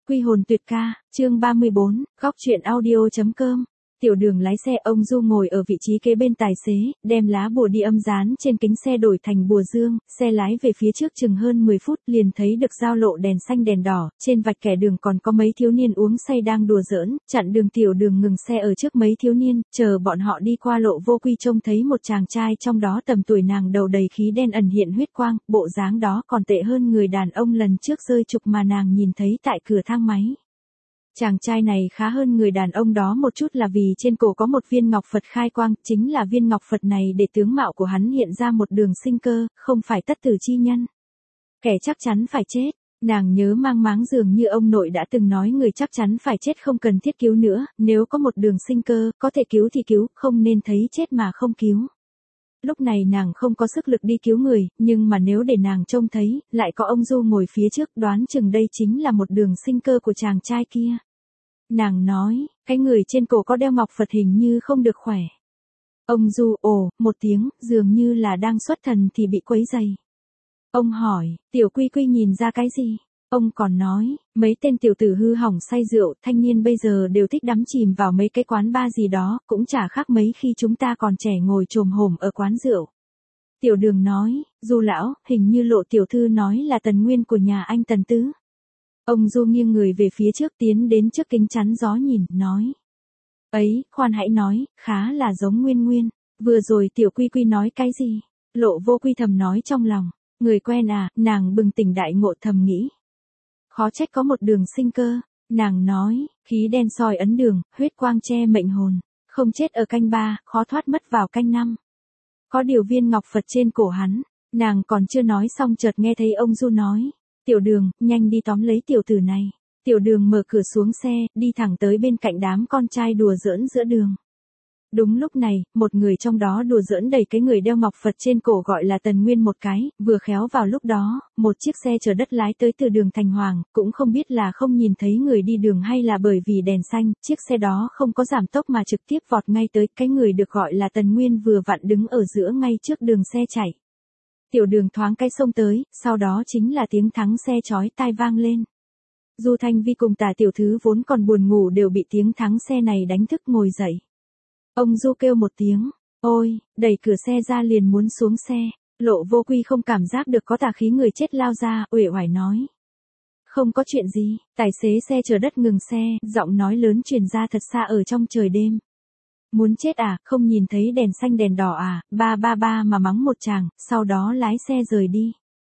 Quy hồn tuyệt ca, chương 34, góc truyện audio.com. Tiểu Đường lái xe, ông Du ngồi ở vị trí kế bên tài xế, đem lá bùa đi âm dán trên kính xe đổi thành bùa dương, xe lái về phía trước chừng hơn 10 phút liền thấy được giao lộ đèn xanh đèn đỏ, trên vạch kẻ đường còn có mấy thiếu niên uống say đang đùa giỡn, chặn đường. Tiểu Đường ngừng xe ở trước mấy thiếu niên, chờ bọn họ đi qua Lộ Vô Quy trông thấy một chàng trai trong đó tầm tuổi nàng, đầu đầy khí đen ẩn hiện huyết quang, bộ dáng đó còn tệ hơn người đàn ông lần trước rơi trục mà nàng nhìn thấy tại cửa thang máy. Chàng trai này khá hơn người đàn ông đó một chút là vì trên cổ có một viên ngọc Phật khai quang, chính là viên ngọc Phật này để tướng mạo của hắn hiện ra một đường sinh cơ, không phải tất tử chi nhân. Kẻ chắc chắn phải chết, nàng nhớ mang máng dường như ông nội đã từng nói người chắc chắn phải chết không cần thiết cứu nữa, nếu có một đường sinh cơ, có thể cứu thì cứu, không nên thấy chết mà không cứu. Lúc này nàng không có sức lực đi cứu người, nhưng mà nếu để nàng trông thấy, lại có ông Du ngồi phía trước, đoán chừng đây chính là một đường sinh cơ của chàng trai kia. Nàng nói, cái người trên cổ có đeo ngọc Phật hình như không được khỏe. Ông Du ồ, một tiếng, dường như là đang xuất thần thì bị quấy dày. Ông hỏi, Tiểu Quy Quy nhìn ra cái gì? Ông còn nói, mấy tên tiểu tử hư hỏng say rượu, thanh niên bây giờ đều thích đắm chìm vào mấy cái quán bar gì đó, cũng chả khác mấy khi chúng ta còn trẻ ngồi chồm hổm ở quán rượu. Tiểu Đường nói, Du lão, hình như Lộ tiểu thư nói là Tần Nguyên của nhà anh Tần Tứ. Ông Du nghiêng người về phía trước tiến đến trước kính chắn gió nhìn, nói. Ấy, khoan hãy nói, khá là giống Nguyên Nguyên. Vừa rồi Tiểu Quy Quy nói cái gì? Lộ Vô Quy thầm nói trong lòng. Người quen à, nàng bừng tỉnh đại ngộ thầm nghĩ. Khó trách có một đường sinh cơ. Nàng nói, khí đen soi ấn đường, huyết quang che mệnh hồn. Không chết ở canh 3, khó thoát mất vào canh 5. Có điều viên ngọc Phật trên cổ hắn. Nàng còn chưa nói xong chợt nghe thấy ông Du nói. Tiểu Đường, nhanh đi tóm lấy tiểu tử này. Tiểu Đường mở cửa xuống xe, đi thẳng tới bên cạnh đám con trai đùa giỡn giữa đường. Đúng lúc này, một người trong đó đùa giỡn đẩy cái người đeo ngọc Phật trên cổ gọi là Tần Nguyên một cái, vừa khéo vào lúc đó, một chiếc xe chở đất lái tới từ đường Thành Hoàng, cũng không biết là không nhìn thấy người đi đường hay là bởi vì đèn xanh, chiếc xe đó không có giảm tốc mà trực tiếp vọt ngay tới, cái người được gọi là Tần Nguyên vừa vặn đứng ở giữa ngay trước đường xe chạy. Tiểu Đường thoáng cái xông tới, sau đó chính là tiếng thắng xe chói tai vang lên. Du Thanh Vi cùng Tả tiểu thư vốn còn buồn ngủ đều bị tiếng thắng xe này đánh thức ngồi dậy. Ông Du kêu một tiếng, ôi, đẩy cửa xe ra liền muốn xuống xe. Lộ Vô Quy không cảm giác được có tà khí người chết lao ra, uể oải nói. Không có chuyện gì, tài xế xe chở đất ngừng xe, giọng nói lớn truyền ra thật xa ở trong trời đêm. Muốn chết à, không nhìn thấy đèn xanh đèn đỏ à, ba mà mắng một chàng, sau đó lái xe rời đi.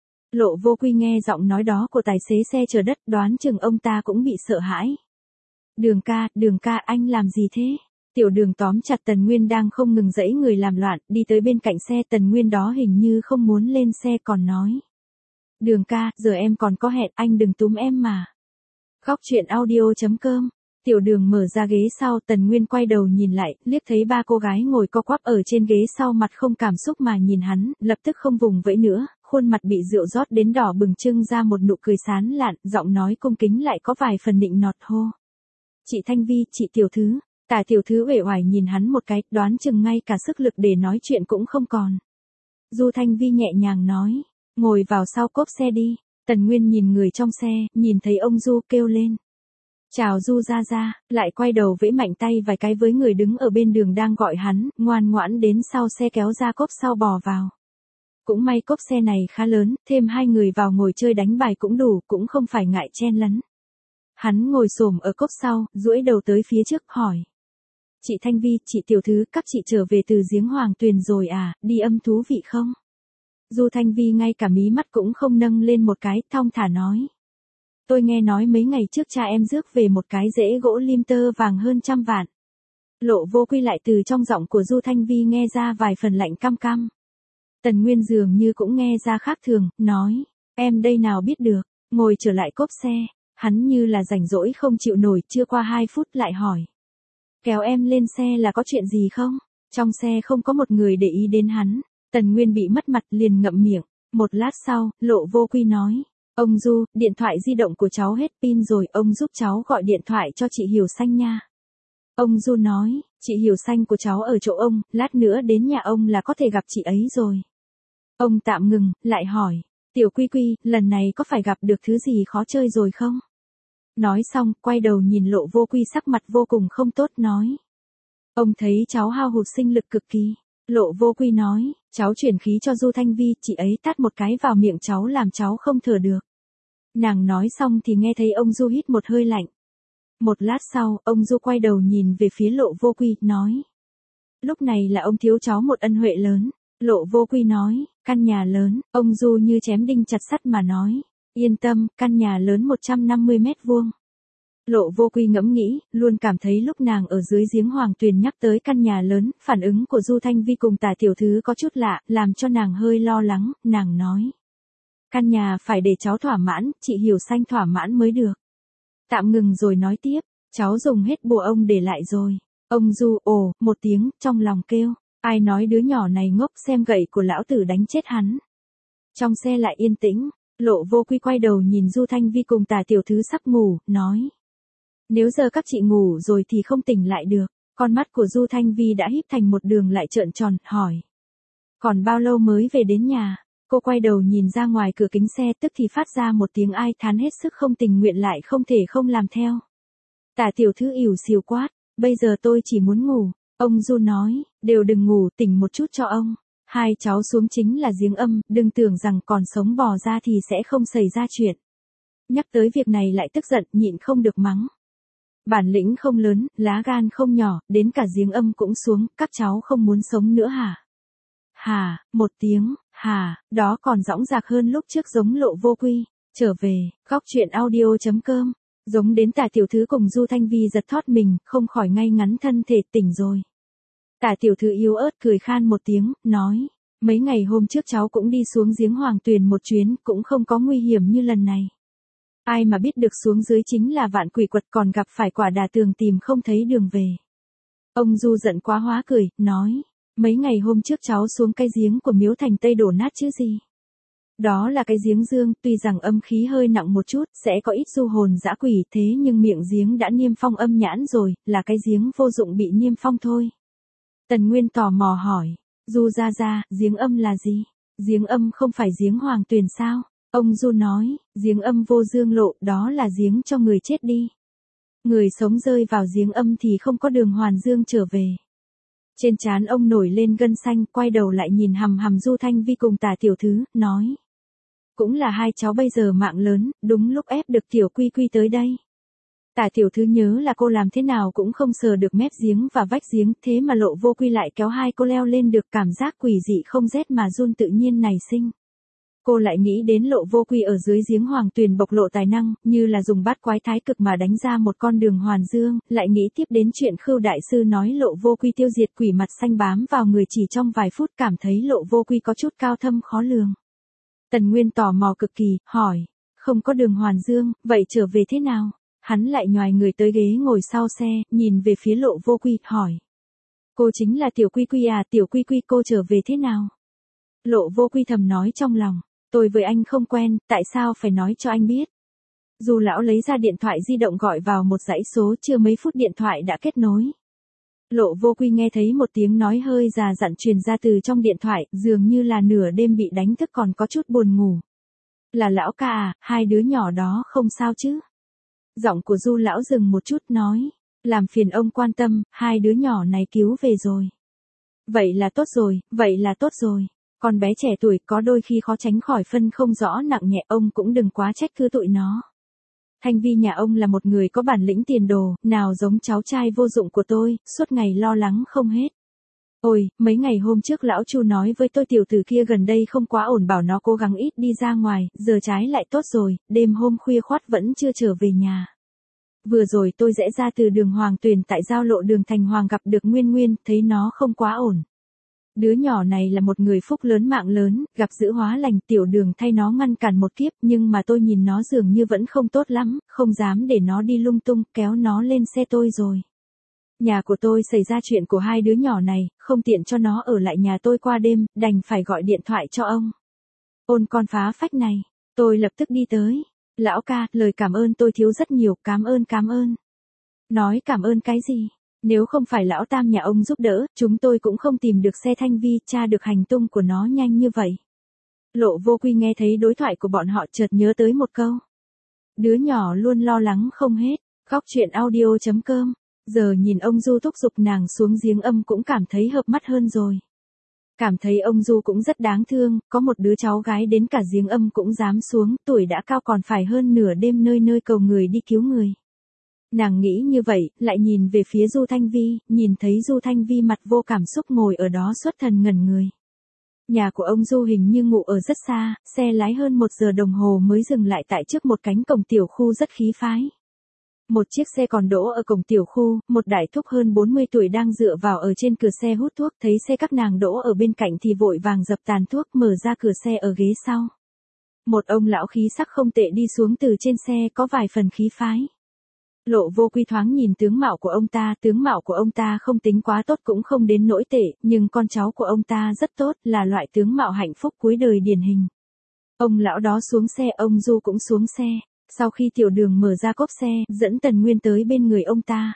Lộ Vô Quy nghe giọng nói đó của tài xế xe chở đất, đoán chừng ông ta cũng bị sợ hãi. Đường ca, anh làm gì thế? Tiểu Đường tóm chặt Tần Nguyên đang không ngừng giãy người làm loạn, đi tới bên cạnh xe. Tần Nguyên đó hình như không muốn lên xe còn nói. Đường ca, giờ em còn có hẹn, anh đừng túm em mà. Góc truyện audio.com. Tiểu Đường mở ra ghế sau, Tần Nguyên quay đầu nhìn lại, liếc thấy ba cô gái ngồi co quắp ở trên ghế sau, mặt không cảm xúc mà nhìn hắn, lập tức không vùng vẫy nữa, khuôn mặt bị rượu rót đến đỏ bừng trưng ra một nụ cười sán lạn, giọng nói cung kính lại có vài phần nịnh nọt hô. Chị Thanh Vi, chị tiểu thư. Tả tiểu thư uể oải nhìn hắn một cái, đoán chừng ngay cả sức lực để nói chuyện cũng không còn. Du Thanh Vi nhẹ nhàng nói, ngồi vào sau cốp xe đi. Tần Nguyên nhìn người trong xe, nhìn thấy ông Du kêu lên. Chào Du ra, lại quay đầu vẫy mạnh tay vài cái với người đứng ở bên đường đang gọi hắn, ngoan ngoãn đến sau xe kéo ra cốp sau bò vào. Cũng may cốp xe này khá lớn, thêm hai người vào ngồi chơi đánh bài cũng đủ, cũng không phải ngại chen lấn. Hắn ngồi xổm ở cốp sau, duỗi đầu tới phía trước hỏi. Chị Thanh Vi, chị tiểu thư, các chị trở về từ giếng Hoàng Tuyền rồi à, đi âm thú vị không? Du Thanh Vi ngay cả mí mắt cũng không nâng lên một cái, thong thả nói. Tôi nghe nói mấy ngày trước cha em rước về một cái rễ gỗ lim tơ vàng hơn 100 vạn. Lộ Vô Quy lại từ trong giọng của Du Thanh Vi nghe ra vài phần lạnh cam cam. Tần Nguyên dường như cũng nghe ra khác thường, nói. Em đây nào biết được, ngồi trở lại cốp xe, hắn như là rảnh rỗi không chịu nổi, chưa qua 2 phút lại hỏi. Kéo em lên xe là có chuyện gì không? Trong xe không có một người để ý đến hắn. Tần Nguyên bị mất mặt liền ngậm miệng. Một lát sau, Lộ Vô Quy nói. Ông Du, điện thoại di động của cháu hết pin rồi, ông giúp cháu gọi điện thoại cho chị Hiểu Xanh nha. Ông Du nói, chị Hiểu Xanh của cháu ở chỗ ông, lát nữa đến nhà ông là có thể gặp chị ấy rồi. Ông tạm ngừng, lại hỏi. Tiểu Quy Quy, lần này có phải gặp được thứ gì khó chơi rồi không? Nói xong, quay đầu nhìn Lộ Vô Quy sắc mặt vô cùng không tốt nói. Ông thấy cháu hao hụt sinh lực cực kỳ. Lộ Vô Quy nói, cháu chuyển khí cho Du Thanh Vi, chị ấy tát một cái vào miệng cháu làm cháu không thở được. Nàng nói xong thì nghe thấy ông Du hít một hơi lạnh. Một lát sau, ông Du quay đầu nhìn về phía Lộ Vô Quy, nói. Lúc này là ông thiếu cháu một ân huệ lớn. Lộ Vô Quy nói, căn nhà lớn, ông Du như chém đinh chặt sắt mà nói. Yên tâm, căn nhà lớn 150 mét vuông. Lộ Vô Quy ngẫm nghĩ, luôn cảm thấy lúc nàng ở dưới giếng Hoàng Tuyền nhắc tới căn nhà lớn, phản ứng của Du Thanh Vi cùng Tả tiểu thư có chút lạ, làm cho nàng hơi lo lắng, nàng nói. Căn nhà phải để cháu thỏa mãn, chị Hiểu Xanh thỏa mãn mới được. Tạm ngừng rồi nói tiếp, cháu dùng hết bùa ông để lại rồi. Ông Du ồ, một tiếng, trong lòng kêu, ai nói đứa nhỏ này ngốc, xem gậy của lão tử đánh chết hắn. Trong xe lại yên tĩnh, Lộ Vô Quy quay đầu nhìn Du Thanh Vi cùng Tả tiểu thư sắp ngủ, nói. Nếu giờ các chị ngủ rồi thì không tỉnh lại được. Con mắt của Du Thanh Vi đã híp thành một đường lại trợn tròn, hỏi. Còn bao lâu mới về đến nhà? Cô quay đầu nhìn ra ngoài cửa kính xe, tức thì phát ra một tiếng ai thán hết sức không tình nguyện lại không thể không làm theo. Tả tiểu thư ỉu xìu quát, bây giờ tôi chỉ muốn ngủ. Ông Du nói, đều đừng ngủ, tỉnh một chút cho ông. Hai cháu xuống chính là giếng âm, đừng tưởng rằng còn sống bò ra thì sẽ không xảy ra chuyện. Nhắc tới việc này lại tức giận, nhịn không được mắng. Bản lĩnh không lớn, lá gan không nhỏ, đến cả giếng âm cũng xuống, các cháu không muốn sống nữa hả? Hà, một tiếng, hà, đó còn dõng dạc hơn lúc trước giống Lộ Vô Quy. Trở về, góc truyện audio.com, giống đến Tả tiểu thư cùng Du Thanh Vi giật thót mình, không khỏi ngay ngắn thân thể, tỉnh rồi. Tả tiểu thư yếu ớt cười khan một tiếng, nói, mấy ngày hôm trước cháu cũng đi xuống giếng Hoàng Tuyền một chuyến, cũng không có nguy hiểm như lần này. Ai mà biết được xuống dưới chính là vạn quỷ quật, còn gặp phải quả đà tường tìm không thấy đường về. Ông Du giận quá hóa cười, nói, mấy ngày hôm trước cháu xuống cái giếng của Miếu Thành Tây đổ nát chứ gì. Đó là cái giếng dương, tuy rằng âm khí hơi nặng một chút, sẽ có ít du hồn dã quỷ, thế nhưng miệng giếng đã niêm phong âm nhãn rồi, là cái giếng vô dụng bị niêm phong thôi. Tần Nguyên tò mò hỏi, Du ra, giếng âm là gì? Giếng âm không phải giếng Hoàng Tuyền sao? Ông Du nói, giếng âm vô dương lộ, đó là giếng cho người chết đi. Người sống rơi vào giếng âm thì không có đường hoàn dương trở về. Trên trán ông nổi lên gân xanh, quay đầu lại nhìn hằm hằm Du Thanh Vi cùng Tả tiểu thư, nói. Cũng là hai cháu bây giờ mạng lớn, đúng lúc ép được tiểu Quy Quy tới đây. Tả tiểu thư nhớ là cô làm thế nào cũng không sờ được mép giếng và vách giếng, thế mà Lộ Vô Quy lại kéo hai cô leo lên được, cảm giác quỷ dị không rét mà run tự nhiên nảy sinh. Cô lại nghĩ đến Lộ Vô Quy ở dưới giếng Hoàng Tuyền bộc lộ tài năng, như là dùng bát quái thái cực mà đánh ra một con đường hoàn dương, lại nghĩ tiếp đến chuyện Khưu đại sư nói Lộ Vô Quy tiêu diệt quỷ mặt xanh bám vào người chỉ trong vài phút, cảm thấy Lộ Vô Quy có chút cao thâm khó lường. Tần Nguyên tò mò cực kỳ, hỏi, không có đường hoàn dương, vậy trở về thế nào? Hắn lại nhoài người tới ghế ngồi sau xe, nhìn về phía Lộ Vô Quy, hỏi. Cô chính là tiểu Quy Quy à, tiểu Quy Quy cô trở về thế nào? Lộ Vô Quy thầm nói trong lòng. Tôi với anh không quen, tại sao phải nói cho anh biết? Dù lão lấy ra điện thoại di động gọi vào một dãy số, chưa mấy phút điện thoại đã kết nối. Lộ Vô Quy nghe thấy một tiếng nói hơi già dặn truyền ra từ trong điện thoại, dường như là nửa đêm bị đánh thức còn có chút buồn ngủ. Là lão ca à, hai đứa nhỏ đó không sao chứ? Giọng của Du lão dừng một chút nói, làm phiền ông quan tâm, hai đứa nhỏ này cứu về rồi. Vậy là tốt rồi, vậy là tốt rồi. Con bé trẻ tuổi có đôi khi khó tránh khỏi phân không rõ nặng nhẹ, ông cũng đừng quá trách cứ tụi nó. Thanh Vi nhà ông là một người có bản lĩnh tiền đồ, nào giống cháu trai vô dụng của tôi, suốt ngày lo lắng không hết. Ôi, mấy ngày hôm trước lão Chu nói với tôi tiểu tử kia gần đây không quá ổn, bảo nó cố gắng ít đi ra ngoài, giờ trái lại tốt rồi, đêm hôm khuya khoắt vẫn chưa trở về nhà. Vừa rồi tôi rẽ ra từ đường Hoàng Tuyền tại giao lộ đường Thành Hoàng gặp được Nguyên, thấy nó không quá ổn. Đứa nhỏ này là một người phúc lớn mạng lớn, gặp dữ hóa lành, tiểu đường thay nó ngăn cản một kiếp, nhưng mà tôi nhìn nó dường như vẫn không tốt lắm, không dám để nó đi lung tung, kéo nó lên xe tôi rồi. Nhà của tôi xảy ra chuyện của hai đứa nhỏ này, không tiện cho nó ở lại nhà tôi qua đêm, đành phải gọi điện thoại cho ông. Ôn con phá phách này, tôi lập tức đi tới. Lão ca, lời cảm ơn tôi thiếu rất nhiều, cảm ơn. Nói cảm ơn cái gì? Nếu không phải lão tam nhà ông giúp đỡ, chúng tôi cũng không tìm được xe Thanh Vi, tra được hành tung của nó nhanh như vậy. Lộ Vô Quy nghe thấy đối thoại của bọn họ chợt nhớ tới một câu. Đứa nhỏ luôn lo lắng không hết. Góc truyện audio.com. Giờ nhìn ông Du thúc giục nàng xuống giếng âm cũng cảm thấy hợp mắt hơn rồi. Cảm thấy ông Du cũng rất đáng thương, có một đứa cháu gái đến cả giếng âm cũng dám xuống, tuổi đã cao còn phải hơn nửa đêm nơi nơi cầu người đi cứu người. Nàng nghĩ như vậy, lại nhìn về phía Du Thanh Vi, nhìn thấy Du Thanh Vi mặt vô cảm xúc ngồi ở đó xuất thần ngẩn người. Nhà của ông Du hình như ngụ ở rất xa, xe lái hơn 1 giờ đồng hồ mới dừng lại tại trước một cánh cổng tiểu khu rất khí phái. Một chiếc xe còn đỗ ở cổng tiểu khu, một đại thúc hơn 40 tuổi đang dựa vào ở trên cửa xe hút thuốc, thấy xe các nàng đỗ ở bên cạnh thì vội vàng dập tàn thuốc, mở ra cửa xe ở ghế sau. Một ông lão khí sắc không tệ đi xuống từ trên xe, có vài phần khí phái. Lộ Vô Quy thoáng nhìn tướng mạo của ông ta không tính quá tốt cũng không đến nỗi tệ, nhưng con cháu của ông ta rất tốt, là loại tướng mạo hạnh phúc cuối đời điển hình. Ông lão đó xuống xe, ông Du cũng xuống xe. Sau khi Tiểu Đường mở ra cốp xe, dẫn Tần Nguyên tới bên người ông ta.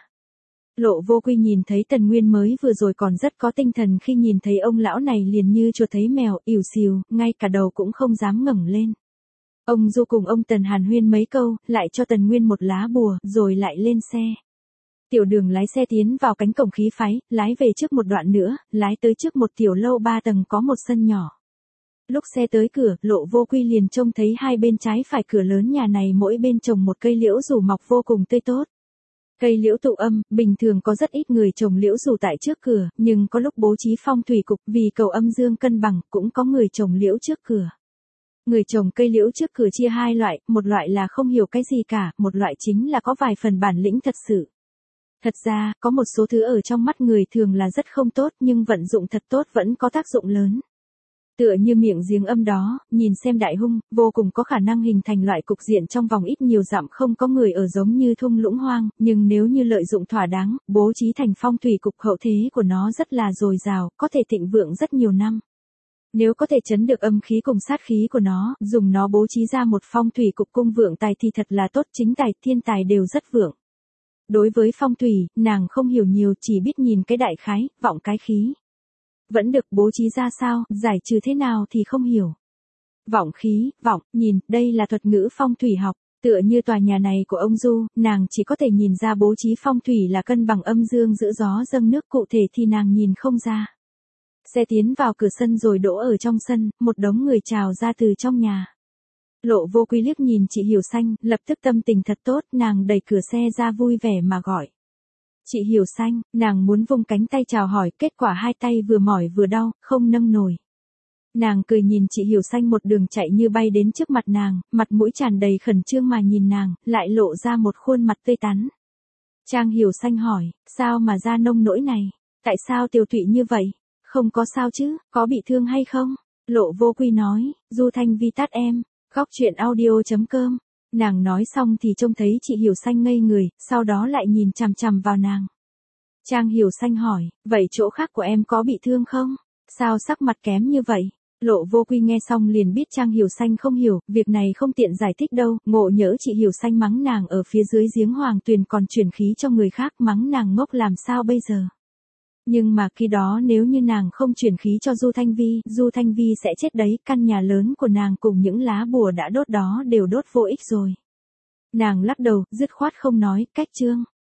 Lộ Vô Quy nhìn thấy Tần Nguyên mới vừa rồi còn rất có tinh thần, khi nhìn thấy ông lão này liền như chuột thấy mèo, ỉu xìu, ngay cả đầu cũng không dám ngẩng lên. Ông Du cùng ông Tần hàn huyên mấy câu, lại cho Tần Nguyên một lá bùa, rồi lại lên xe. Tiểu Đường lái xe tiến vào cánh cổng khí phái, lái về trước một đoạn nữa, lái tới trước một tiểu lâu 3 tầng có một sân nhỏ. Lúc xe tới cửa, Lộ Vô Quy liền trông thấy hai bên trái phải cửa lớn nhà này mỗi bên trồng một cây liễu rủ mọc vô cùng tươi tốt. Cây liễu tụ âm, bình thường có rất ít người trồng liễu rủ tại trước cửa, nhưng có lúc bố trí phong thủy cục vì cầu âm dương cân bằng, cũng có người trồng liễu trước cửa. Người trồng cây liễu trước cửa chia hai loại, một loại là không hiểu cái gì cả, một loại chính là có vài phần bản lĩnh thật sự. Thật ra, có một số thứ ở trong mắt người thường là rất không tốt nhưng vận dụng thật tốt vẫn có tác dụng lớn. Tựa như miệng giếng âm đó, nhìn xem đại hung, vô cùng có khả năng hình thành loại cục diện trong vòng ít nhiều dặm không có người ở giống như thung lũng hoang, nhưng nếu như lợi dụng thỏa đáng, bố trí thành phong thủy cục hậu thế của nó rất là dồi dào, có thể thịnh vượng rất nhiều năm. Nếu có thể chấn được âm khí cùng sát khí của nó, dùng nó bố trí ra một phong thủy cục cung vượng tài thì thật là tốt, chính tài, thiên tài đều rất vượng. Đối với phong thủy, nàng không hiểu nhiều, chỉ biết nhìn cái đại khái, vọng cái khí. Vẫn được bố trí ra sao, giải trừ thế nào thì không hiểu. Vọng khí, vọng, nhìn, đây là thuật ngữ phong thủy học. Tựa như tòa nhà này của ông Du, nàng chỉ có thể nhìn ra bố trí phong thủy là cân bằng âm dương giữ gió dâng nước, cụ thể thì nàng nhìn không ra. Xe tiến vào cửa sân rồi đỗ ở trong sân, một đống người trào ra từ trong nhà. Lộ Vô Quy liếc nhìn chị Hiểu Xanh, lập tức tâm tình thật tốt, nàng đẩy cửa xe ra vui vẻ mà gọi. Chị Hiểu Xanh, nàng muốn vung cánh tay chào hỏi, kết quả hai tay vừa mỏi vừa đau, không nâng nổi. Nàng cười nhìn chị Hiểu Xanh một đường chạy như bay đến trước mặt nàng, mặt mũi tràn đầy khẩn trương mà nhìn nàng, lại lộ ra một khuôn mặt tươi tắn. Trang Hiểu Xanh hỏi, sao mà ra nông nỗi này? Tại sao tiều tụy như vậy? Không có sao chứ, có bị thương hay không? Lộ Vô Quy nói, Du Thanh Vi tát em. Góc truyện audio.com. Nàng nói xong thì trông thấy chị Hiểu Xanh ngây người, sau đó lại nhìn chằm chằm vào nàng. Trang Hiểu Xanh hỏi, vậy chỗ khác của em có bị thương không? Sao sắc mặt kém như vậy? Lộ Vô Quy nghe xong liền biết Trang Hiểu Xanh không hiểu, việc này không tiện giải thích đâu, ngộ nhỡ chị Hiểu Xanh mắng nàng ở phía dưới giếng Hoàng Tuyền còn chuyển khí cho người khác, mắng nàng ngốc làm sao bây giờ? Nhưng mà khi đó nếu như nàng không chuyển khí cho Du Thanh Vi sẽ chết đấy, căn nhà lớn của nàng cùng những lá bùa đã đốt đó đều đốt vô ích rồi. Nàng lắc đầu, dứt khoát không nói, cách chương.